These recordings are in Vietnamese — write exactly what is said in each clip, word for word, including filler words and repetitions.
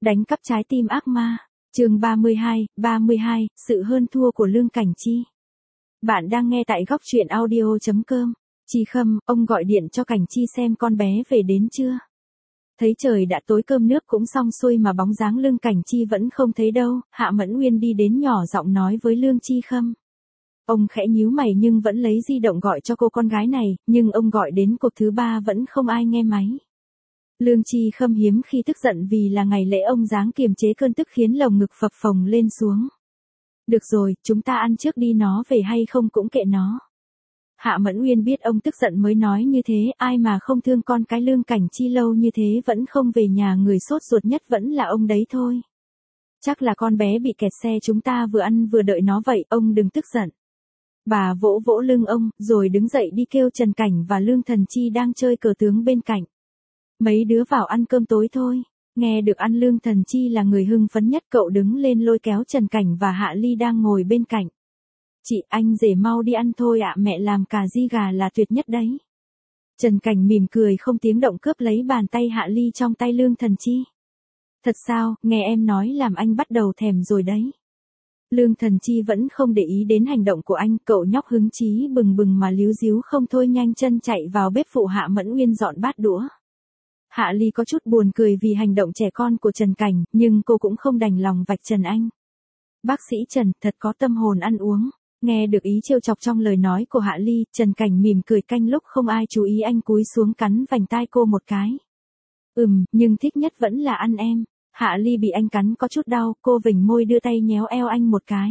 Đánh cắp trái tim ác ma. Chương ba mươi hai, ba mươi hai, sự hơn thua của Lương Cảnh Chi. Bạn đang nghe tại góc truyện audio chấm com. Chi Khâm, ông gọi điện cho Cảnh Chi xem con bé về đến chưa. Thấy trời đã tối cơm nước cũng xong xuôi mà bóng dáng Lương Cảnh Chi vẫn không thấy đâu, Hạ Mẫn Uyên đi đến nhỏ giọng nói với Lương Chi Khâm. Ông khẽ nhíu mày nhưng vẫn lấy di động gọi cho cô con gái này, nhưng ông gọi đến cuộc thứ ba vẫn không ai nghe máy. Lương Chi Khâm hiếm khi tức giận vì là ngày lễ ông dáng kiềm chế cơn tức khiến lồng ngực phập phồng lên xuống. Được rồi, chúng ta ăn trước đi, nó về hay không cũng kệ nó. Hạ Mẫn Uyên biết ông tức giận mới nói như thế, ai mà không thương con cái Lương Cảnh Chi lâu như thế vẫn không về nhà, người sốt ruột nhất vẫn là ông đấy thôi. Chắc là con bé bị kẹt xe, chúng ta vừa ăn vừa đợi nó vậy, ông đừng tức giận. Bà vỗ vỗ lưng ông, rồi đứng dậy đi kêu Trần Cảnh và Lương Thần Chi đang chơi cờ tướng bên cạnh. Mấy đứa vào ăn cơm tối thôi. Nghe được ăn, Lương Thần Chi là người hưng phấn nhất, cậu đứng lên lôi kéo Trần Cảnh và Hạ Ly đang ngồi bên cạnh. Chị, anh rể mau đi ăn thôi ạ, mẹ làm cà ri gà là tuyệt nhất đấy. Trần Cảnh mỉm cười không tiếng động cướp lấy bàn tay Hạ Ly trong tay Lương Thần Chi. Thật sao, nghe em nói làm anh bắt đầu thèm rồi đấy. Lương Thần Chi vẫn không để ý đến hành động của anh, cậu nhóc hứng chí bừng bừng mà líu díu không thôi, nhanh chân chạy vào bếp phụ Hạ Mẫn Uyên dọn bát đũa. Hạ Ly có chút buồn cười vì hành động trẻ con của Trần Cảnh, nhưng cô cũng không đành lòng vạch trần anh. Bác sĩ Trần thật có tâm hồn ăn uống. Nghe được ý trêu chọc trong lời nói của Hạ Ly, Trần Cảnh mỉm cười, canh lúc không ai chú ý anh cúi xuống cắn vành tai cô một cái. Ừm, nhưng thích nhất vẫn là ăn em. Hạ Ly bị anh cắn có chút đau, cô vểnh môi đưa tay nhéo eo anh một cái.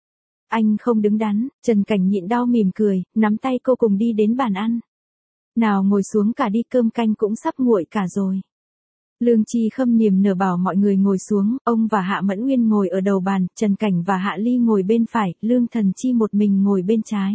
Anh không đứng đắn. Trần Cảnh nhịn đau mỉm cười, nắm tay cô cùng đi đến bàn ăn. Nào ngồi xuống cả đi, cơm canh cũng sắp nguội cả rồi. Lương Chi Khâm niềm nở bảo mọi người ngồi xuống, ông và Hạ Mẫn Uyên ngồi ở đầu bàn, Trần Cảnh và Hạ Ly ngồi bên phải, Lương Thần Chi một mình ngồi bên trái.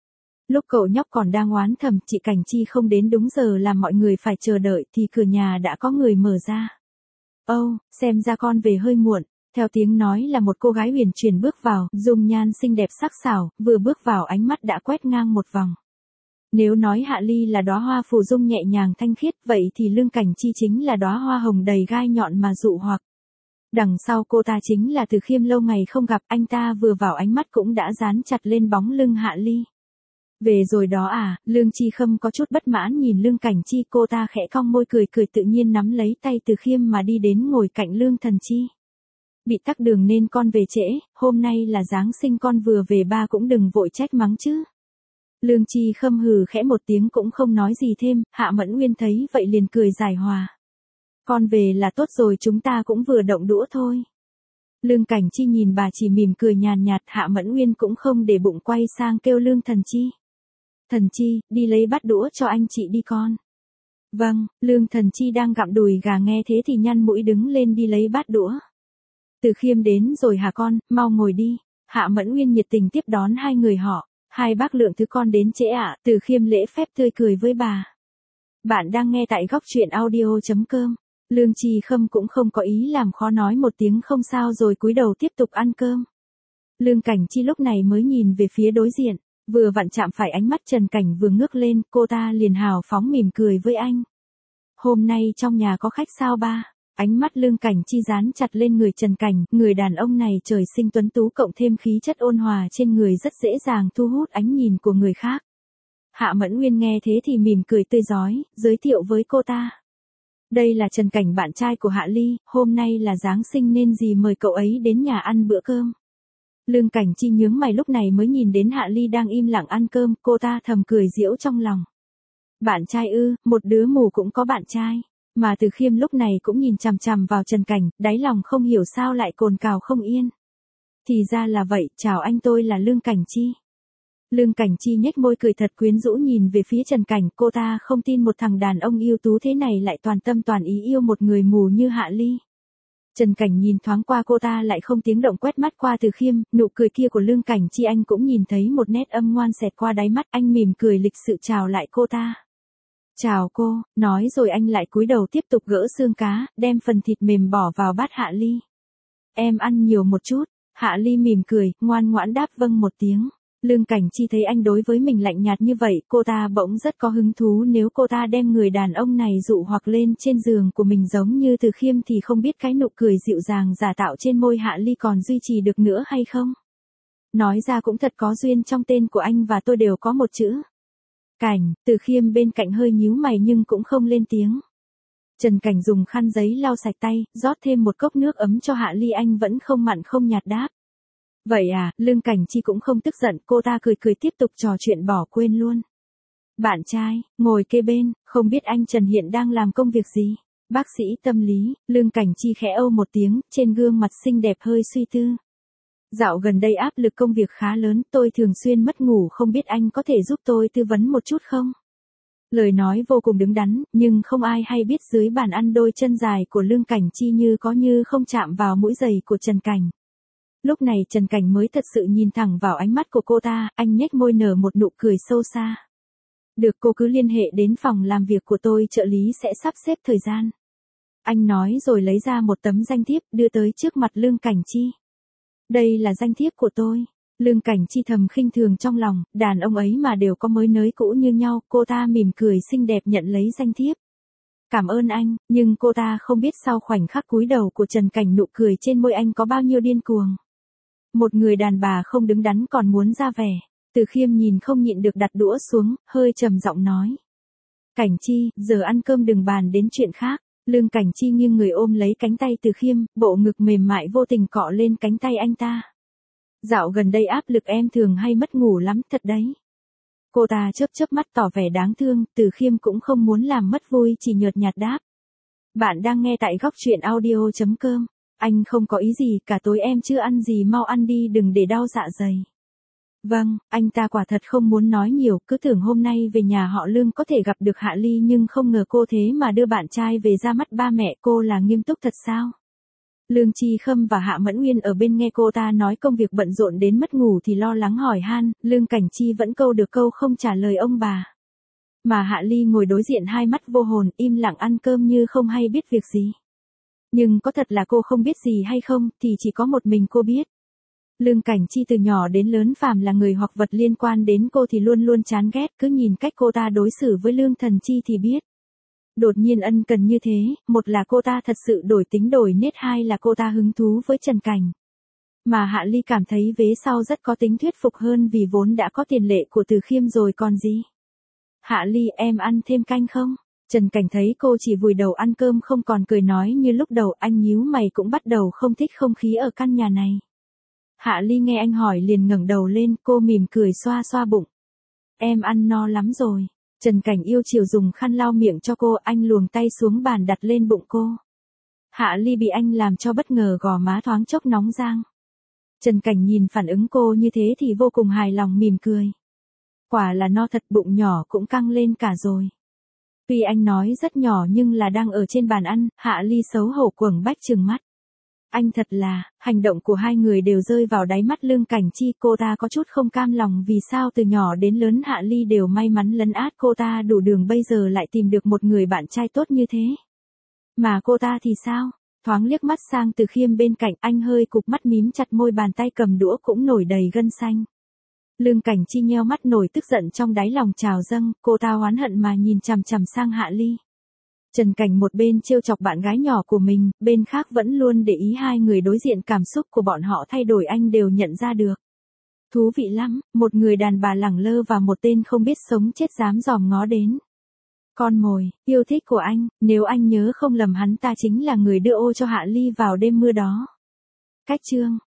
Lúc cậu nhóc còn đang oán thầm chị Cảnh Chi không đến đúng giờ làm mọi người phải chờ đợi thì cửa nhà đã có người mở ra. Âu, oh, xem ra con về hơi muộn. Theo tiếng nói là một cô gái huyền chuyển bước vào, dung nhan xinh đẹp sắc sảo, vừa bước vào ánh mắt đã quét ngang một vòng. Nếu nói Hạ Ly là đóa hoa phù dung nhẹ nhàng thanh khiết, vậy thì Lương Cảnh Chi chính là đóa hoa hồng đầy gai nhọn mà dụ hoặc. Đằng sau cô ta chính là Từ Khiêm, lâu ngày không gặp, anh ta vừa vào ánh mắt cũng đã dán chặt lên bóng lưng Hạ Ly. Về rồi đó à, Lương Chi Khâm có chút bất mãn nhìn Lương Cảnh Chi, cô ta khẽ cong môi cười cười tự nhiên nắm lấy tay Từ Khiêm mà đi đến ngồi cạnh Lương Thần Chi. Bị tắc đường nên con về trễ, hôm nay là Giáng sinh con vừa về, ba cũng đừng vội trách mắng chứ. Lương Chi Khâm hừ khẽ một tiếng cũng không nói gì thêm, Hạ Mẫn Uyên thấy vậy liền cười giải hòa. Con về là tốt rồi, chúng ta cũng vừa động đũa thôi. Lương Cảnh Chi nhìn bà chỉ mỉm cười nhàn nhạt, Hạ Mẫn Uyên cũng không để bụng quay sang kêu Lương Thần Chi. Thần Chi, đi lấy bát đũa cho anh chị đi con. Vâng, Lương Thần Chi đang gặm đùi gà nghe thế thì nhăn mũi đứng lên đi lấy bát đũa. Từ Khiêm đến rồi hả con, mau ngồi đi. Hạ Mẫn Uyên nhiệt tình tiếp đón hai người họ. Hai bác lượng thứ con đến trễ ạ, à? Từ Khiêm lễ phép tươi cười với bà. Bạn đang nghe tại góc truyện audio chấm com. Lương Chi Khâm cũng không có ý làm khó, nói một tiếng không sao rồi cúi đầu tiếp tục ăn cơm. Lương Cảnh Chi lúc này mới nhìn về phía đối diện, vừa vặn chạm phải ánh mắt Trần Cảnh vừa ngước lên, cô ta liền hào phóng mỉm cười với anh. Hôm nay trong nhà có khách sao ba? Ánh mắt Lương Cảnh Chi dán chặt lên người Trần Cảnh, người đàn ông này trời sinh tuấn tú cộng thêm khí chất ôn hòa trên người rất dễ dàng thu hút ánh nhìn của người khác. Hạ Mẫn Uyên nghe thế thì mỉm cười tươi rói, giới thiệu với cô ta. Đây là Trần Cảnh, bạn trai của Hạ Ly, hôm nay là Giáng sinh nên dì mời cậu ấy đến nhà ăn bữa cơm. Lương Cảnh Chi nhướng mày lúc này mới nhìn đến Hạ Ly đang im lặng ăn cơm, cô ta thầm cười giễu trong lòng. Bạn trai ư, một đứa mù cũng có bạn trai. Mà Từ Khiêm lúc này cũng nhìn chằm chằm vào Trần Cảnh, đáy lòng không hiểu sao lại cồn cào không yên. Thì ra là vậy, chào anh, tôi là Lương Cảnh Chi. Lương Cảnh Chi nhếch môi cười thật quyến rũ nhìn về phía Trần Cảnh, cô ta không tin một thằng đàn ông ưu tú thế này lại toàn tâm toàn ý yêu một người mù như Hạ Ly. Trần Cảnh nhìn thoáng qua cô ta lại không tiếng động quét mắt qua Từ Khiêm, nụ cười kia của Lương Cảnh Chi anh cũng nhìn thấy một nét âm ngoan xẹt qua đáy mắt, anh mỉm cười lịch sự chào lại cô ta. Chào cô, nói rồi anh lại cúi đầu tiếp tục gỡ xương cá, đem phần thịt mềm bỏ vào bát Hạ Ly. Em ăn nhiều một chút. Hạ Ly mỉm cười, ngoan ngoãn đáp vâng một tiếng. Lương Cảnh Chi thấy anh đối với mình lạnh nhạt như vậy, cô ta bỗng rất có hứng thú nếu cô ta đem người đàn ông này dụ hoặc lên trên giường của mình giống như Từ Khiêm thì không biết cái nụ cười dịu dàng giả tạo trên môi Hạ Ly còn duy trì được nữa hay không. Nói ra cũng thật có duyên, trong tên của anh và tôi đều có một chữ Cảnh. Từ Khiêm bên cạnh hơi nhíu mày nhưng cũng không lên tiếng. Trần Cảnh dùng khăn giấy lau sạch tay, rót thêm một cốc nước ấm cho Hạ Ly, anh vẫn không mặn không nhạt đáp. Vậy à, Lương Cảnh Chi cũng không tức giận, cô ta cười cười tiếp tục trò chuyện bỏ quên luôn. Bạn trai, ngồi kế bên, không biết anh Trần hiện đang làm công việc gì? Bác sĩ tâm lý, Lương Cảnh Chi khẽ âu một tiếng, trên gương mặt xinh đẹp hơi suy tư. Dạo gần đây áp lực công việc khá lớn, tôi thường xuyên mất ngủ, không biết anh có thể giúp tôi tư vấn một chút không? Lời nói vô cùng đứng đắn, nhưng không ai hay biết dưới bàn ăn đôi chân dài của Lương Cảnh Chi như có như không chạm vào mũi giày của Trần Cảnh. Lúc này Trần Cảnh mới thật sự nhìn thẳng vào ánh mắt của cô ta, anh nhếch môi nở một nụ cười sâu xa. Được, cô cứ liên hệ đến phòng làm việc của tôi, trợ lý sẽ sắp xếp thời gian. Anh nói rồi lấy ra một tấm danh thiếp đưa tới trước mặt Lương Cảnh Chi. Đây là danh thiếp của tôi. Lương Cảnh Chi thầm khinh thường trong lòng, đàn ông ấy mà đều có mới nới cũ như nhau. Cô ta mỉm cười xinh đẹp nhận lấy danh thiếp. Cảm ơn anh, nhưng cô ta không biết sau khoảnh khắc cúi đầu của Trần Cảnh nụ cười trên môi anh có bao nhiêu điên cuồng. Một người đàn bà không đứng đắn còn muốn ra vẻ. Từ Khiêm nhìn không nhịn được đặt đũa xuống, hơi trầm giọng nói. Cảnh Chi, giờ ăn cơm đừng bàn đến chuyện khác. Lương Cảnh Chi nghiêng người ôm lấy cánh tay Từ Khiêm, bộ ngực mềm mại vô tình cọ lên cánh tay anh ta. Dạo gần đây áp lực em thường hay mất ngủ lắm thật đấy. Cô ta chớp chớp mắt tỏ vẻ đáng thương, Từ Khiêm cũng không muốn làm mất vui, chỉ nhợt nhạt đáp. Bạn đang nghe tại góc truyện audio chấm com. Anh không có ý gì, cả tối em chưa ăn gì, mau ăn đi đừng để đau dạ dày. Vâng, anh ta quả thật không muốn nói nhiều, cứ tưởng hôm nay về nhà họ Lương có thể gặp được Hạ Ly nhưng không ngờ cô thế mà đưa bạn trai về ra mắt ba mẹ. Cô là nghiêm túc thật sao? Lương Chi Khâm và Hạ Mẫn Uyên ở bên nghe cô ta nói công việc bận rộn đến mất ngủ thì lo lắng hỏi han, Lương Cảnh Chi vẫn câu được câu không trả lời ông bà. Mà Hạ Ly ngồi đối diện hai mắt vô hồn, im lặng ăn cơm như không hay biết việc gì. Nhưng có thật là cô không biết gì hay không thì chỉ có một mình cô biết. Lương Cảnh Chi từ nhỏ đến lớn phàm là người hoặc vật liên quan đến cô thì luôn luôn chán ghét, cứ nhìn cách cô ta đối xử với Lương Thần Chi thì biết. Đột nhiên ân cần như thế, một là cô ta thật sự đổi tính đổi nết, hai là cô ta hứng thú với Trần Cảnh. Mà Hạ Ly cảm thấy vế sau rất có tính thuyết phục hơn vì vốn đã có tiền lệ của Từ Khiêm rồi còn gì. Hạ Ly, em ăn thêm canh không? Trần Cảnh thấy cô chỉ vùi đầu ăn cơm không còn cười nói như lúc đầu, anh nhíu mày cũng bắt đầu không thích không khí ở căn nhà này. Hạ Ly nghe anh hỏi liền ngẩng đầu lên, cô mỉm cười xoa xoa bụng. Em ăn no lắm rồi. Trần Cảnh yêu chiều dùng khăn lau miệng cho cô, anh luồng tay xuống bàn đặt lên bụng cô. Hạ Ly bị anh làm cho bất ngờ, gò má thoáng chốc nóng rang. Trần Cảnh nhìn phản ứng cô như thế thì vô cùng hài lòng mỉm cười. Quả là no thật, bụng nhỏ cũng căng lên cả rồi. Tuy anh nói rất nhỏ nhưng là đang ở trên bàn ăn, Hạ Ly xấu hổ quầng bách trừng mắt. Anh thật là, hành động của hai người đều rơi vào đáy mắt Lương Cảnh Chi, cô ta có chút không cam lòng vì sao từ nhỏ đến lớn Hạ Ly đều may mắn lấn át cô ta đủ đường, bây giờ lại tìm được một người bạn trai tốt như thế. Mà cô ta thì sao? Thoáng liếc mắt sang Từ Khiêm bên cạnh, anh hơi cụp mắt mím chặt môi, bàn tay cầm đũa cũng nổi đầy gân xanh. Lương Cảnh Chi nheo mắt, nổi tức giận trong đáy lòng trào dâng, cô ta oán hận mà nhìn chằm chằm sang Hạ Ly. Trần Cảnh một bên trêu chọc bạn gái nhỏ của mình, bên khác vẫn luôn để ý hai người đối diện, cảm xúc của bọn họ thay đổi anh đều nhận ra được. Thú vị lắm, một người đàn bà lẳng lơ và một tên không biết sống chết dám dòm ngó đến. Con mồi, yêu thích của anh, nếu anh nhớ không lầm hắn ta chính là người đưa ô cho Hạ Ly vào đêm mưa đó. Cách chương